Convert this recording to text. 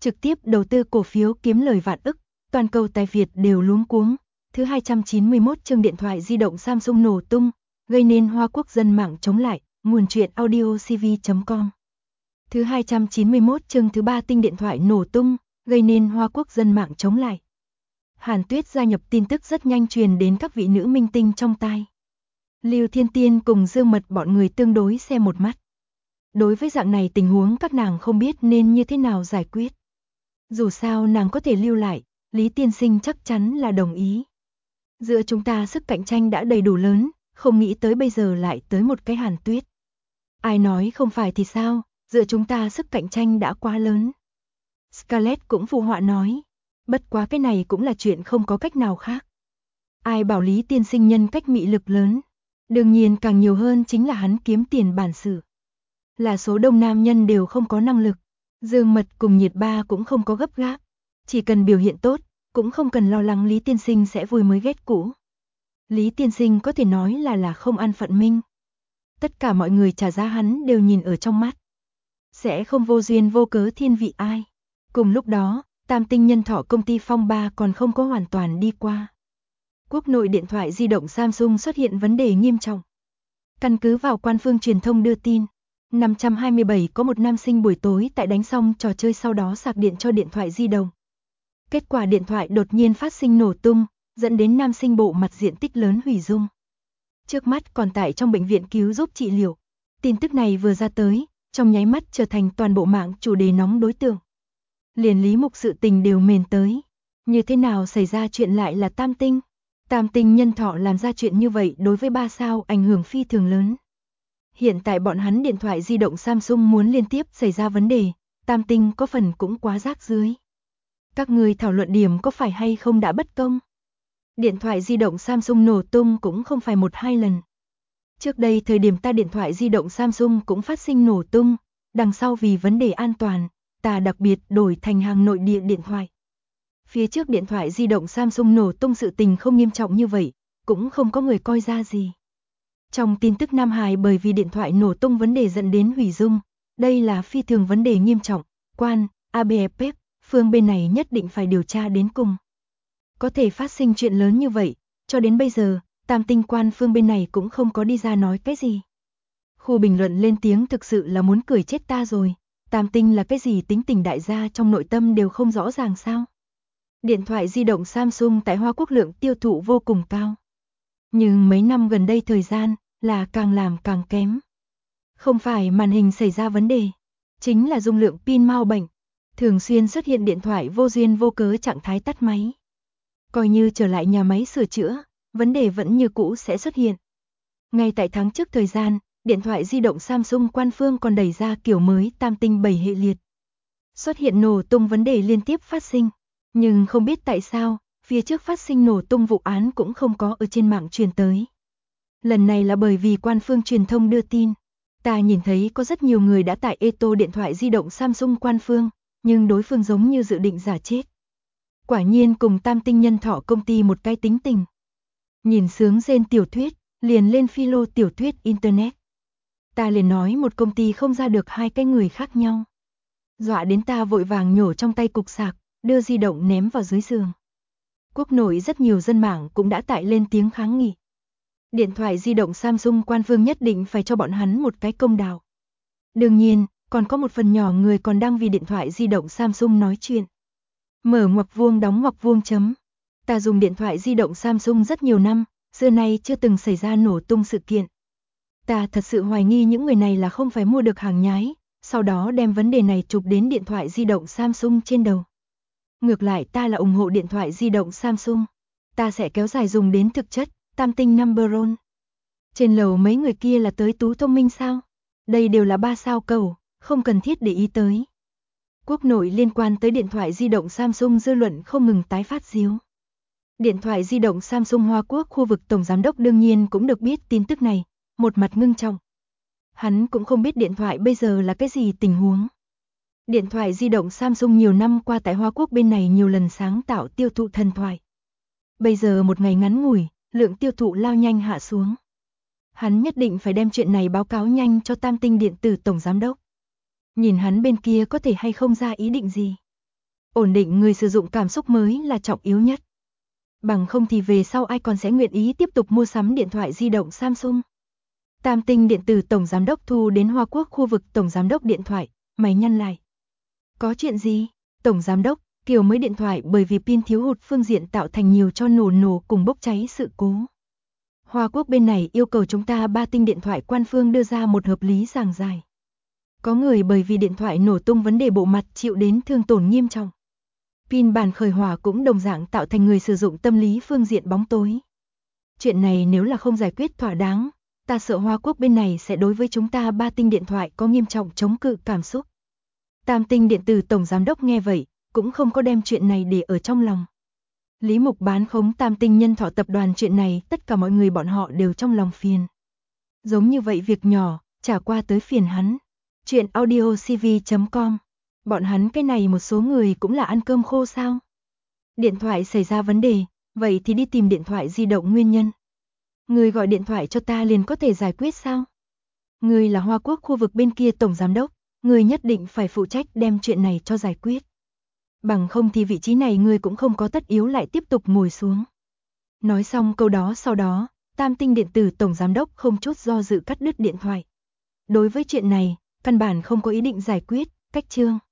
trực tiếp đầu tư cổ phiếu kiếm lời vạn ức, toàn cầu tài Việt đều luống cuống. Thứ 291 chương điện thoại di động Samsung nổ tung, gây nên Hoa Quốc dân mạng chống lại, nguồn truyện audio cv.com. Thứ 291 chương thứ 3 tinh điện thoại nổ tung, gây nên Hoa Quốc dân mạng chống lại. Hàn Tuyết gia nhập tin tức rất nhanh truyền đến các vị nữ minh tinh trong tai. Lưu Thiên Tiên cùng Dương Mật bọn người tương đối xem một mắt. Đối với dạng này tình huống các nàng không biết nên như thế nào giải quyết. Dù sao nàng có thể lưu lại, Lý Tiên Sinh chắc chắn là đồng ý. Giữa chúng ta sức cạnh tranh đã đầy đủ lớn, không nghĩ tới bây giờ lại tới một cái Hàn Tuyết. Ai nói không phải thì sao, giữa chúng ta sức cạnh tranh đã quá lớn. Scarlett cũng phụ họa nói, bất quá cái này cũng là chuyện không có cách nào khác. Ai bảo Lý Tiên Sinh nhân cách mị lực lớn, đương nhiên càng nhiều hơn chính là hắn kiếm tiền bản sự. Là số đông nam nhân đều không có năng lực, Dương Mật cùng Nhiệt Ba cũng không có gấp gáp, chỉ cần biểu hiện tốt, cũng không cần lo lắng Lý Tiên Sinh sẽ vui mới ghét cũ. Lý Tiên Sinh có thể nói là không an phận minh. Tất cả mọi người trả giá hắn đều nhìn ở trong mắt. Sẽ không vô duyên vô cớ thiên vị ai. Cùng lúc đó, Tam Tinh Nhân Thọ công ty phong ba còn không có hoàn toàn đi qua. Quốc nội điện thoại di động Samsung xuất hiện vấn đề nghiêm trọng. Căn cứ vào quan phương truyền thông đưa tin, 527 có một nam sinh buổi tối tại đánh xong trò chơi sau đó sạc điện cho điện thoại di động. Kết quả điện thoại đột nhiên phát sinh nổ tung, dẫn đến nam sinh bộ mặt diện tích lớn hủy dung. Trước mắt còn tại trong bệnh viện cứu giúp trị liệu. Tin tức này vừa ra tới, trong nháy mắt trở thành toàn bộ mạng chủ đề nóng đối tượng. Liền Lý Mục sự tình đều mền tới. Như thế nào xảy ra chuyện lại là Tam Tinh? Tam Tinh Nhân Thọ làm ra chuyện như vậy đối với 3 sao ảnh hưởng phi thường lớn. Hiện tại bọn hắn điện thoại di động Samsung muốn liên tiếp xảy ra vấn đề, Tam Tinh có phần cũng quá rác rưới. Các người thảo luận điểm có phải hay không đã bất công? Điện thoại di động Samsung nổ tung cũng không phải 1-2 lần. Trước đây thời điểm ta điện thoại di động Samsung cũng phát sinh nổ tung, đằng sau vì vấn đề an toàn, ta đặc biệt đổi thành hàng nội địa điện thoại. Phía trước điện thoại di động Samsung nổ tung sự tình không nghiêm trọng như vậy, cũng không có người coi ra gì. Trong tin tức Nam Hải bởi vì điện thoại nổ tung vấn đề dẫn đến hủy dung, đây là phi thường vấn đề nghiêm trọng, quan, ABFF, phương bên này nhất định phải điều tra đến cùng. Có thể phát sinh chuyện lớn như vậy, cho đến bây giờ, Tam Tinh quan phương bên này cũng không có đi ra nói cái gì. Khu bình luận lên tiếng thực sự là muốn cười chết ta rồi, Tam Tinh là cái gì tính tình đại gia trong nội tâm đều không rõ ràng sao. Điện thoại di động Samsung tại Hoa Quốc lượng tiêu thụ vô cùng cao. Nhưng mấy năm gần đây thời gian là càng làm càng kém. Không phải màn hình xảy ra vấn đề, chính là dung lượng pin mau bệnh. Thường xuyên xuất hiện điện thoại vô duyên vô cớ trạng thái tắt máy. Coi như trở lại nhà máy sửa chữa, vấn đề vẫn như cũ sẽ xuất hiện. Ngay tại tháng trước thời gian, điện thoại di động Samsung quan phương còn đẩy ra kiểu mới Tam Tinh 7 hệ liệt. Xuất hiện nổ tung vấn đề liên tiếp phát sinh, nhưng không biết tại sao, phía trước phát sinh nổ tung vụ án cũng không có ở trên mạng truyền tới. Lần này là bởi vì quan phương truyền thông đưa tin. Ta nhìn thấy có rất nhiều người đã tải Eto điện thoại di động Samsung quan phương, nhưng đối phương giống như dự định giả chết. Quả nhiên cùng Tam Tinh Nhân Thọ công ty một cái tính tình. Nhìn sướng rên tiểu thuyết, liền lên philo tiểu thuyết Internet. Ta liền nói một công ty không ra được hai cái người khác nhau. Dọa đến ta vội vàng nhổ trong tay cục sạc, đưa di động ném vào dưới giường. Quốc nội rất nhiều dân mạng cũng đã tải lên tiếng kháng nghị. Điện thoại di động Samsung quan phương nhất định phải cho bọn hắn một cái công đạo. Đương nhiên, còn có một phần nhỏ người còn đang vì điện thoại di động Samsung nói chuyện. Mở ngoặc vuông đóng ngoặc vuông chấm. Ta dùng điện thoại di động Samsung rất nhiều năm, xưa nay chưa từng xảy ra nổ tung sự kiện. Ta thật sự hoài nghi những người này là không phải mua được hàng nhái, sau đó đem vấn đề này chụp đến điện thoại di động Samsung trên đầu. Ngược lại ta là ủng hộ điện thoại di động Samsung. Ta sẽ kéo dài dùng đến thực chất, Tam Tinh number one. Trên lầu mấy người kia là tới tú thông minh sao? Đây đều là 3 sao cầu, không cần thiết để ý tới. Quốc nội liên quan tới điện thoại di động Samsung dư luận không ngừng tái phát díu. Điện thoại di động Samsung Hoa Quốc khu vực tổng giám đốc đương nhiên cũng được biết tin tức này, một mặt ngưng trọng. Hắn cũng không biết điện thoại bây giờ là cái gì tình huống. Điện thoại di động Samsung nhiều năm qua tại Hoa Quốc bên này nhiều lần sáng tạo tiêu thụ thần thoại. Bây giờ một ngày ngắn ngủi, lượng tiêu thụ lao nhanh hạ xuống. Hắn nhất định phải đem chuyện này báo cáo nhanh cho Tam Tinh điện tử tổng giám đốc. Nhìn hắn bên kia có thể hay không ra ý định gì. Ổn định người sử dụng cảm xúc mới là trọng yếu nhất. Bằng không thì về sau ai còn sẽ nguyện ý tiếp tục mua sắm điện thoại di động Samsung. Tam Tinh Điện tử Tổng Giám đốc Thu đến Hoa Quốc khu vực Tổng Giám đốc Điện thoại, mày nhăn lại. Có chuyện gì? Tổng Giám đốc, kiểu mới điện thoại bởi vì pin thiếu hụt phương diện tạo thành nhiều cho nổ cùng bốc cháy sự cố. Hoa Quốc bên này yêu cầu chúng ta 3 tinh điện thoại quan phương đưa ra một hợp lý giảng giải. Có người bởi vì điện thoại nổ tung vấn đề bộ mặt chịu đến thương tổn nghiêm trọng. Pin bàn khởi hỏa cũng đồng dạng tạo thành người sử dụng tâm lý phương diện bóng tối. Chuyện này nếu là không giải quyết thỏa đáng, ta sợ Hoa Quốc bên này sẽ đối với chúng ta 3 tinh điện thoại có nghiêm trọng chống cự cảm xúc. Tam Tinh Điện tử Tổng Giám đốc nghe vậy, cũng không có đem chuyện này để ở trong lòng. Lý Mục bán khống Tam Tinh Nhân Thọ tập đoàn chuyện này tất cả mọi người bọn họ đều trong lòng phiền. Giống như vậy việc nhỏ, trả qua tới phiền hắn. Chuyện audiocv.com. Bọn hắn cái này một số người cũng là ăn cơm khô sao? Điện thoại xảy ra vấn đề, vậy thì đi tìm điện thoại di động nguyên nhân. Người gọi điện thoại cho ta liền có thể giải quyết sao? Người là Hoa Quốc khu vực bên kia Tổng Giám đốc, người nhất định phải phụ trách đem chuyện này cho giải quyết. Bằng không thì vị trí này người cũng không có tất yếu lại tiếp tục ngồi xuống. Nói xong câu đó sau đó, Tam Tinh Điện tử Tổng Giám đốc không chút do dự cắt đứt điện thoại. Đối với chuyện này, căn bản không có ý định giải quyết, cách chương.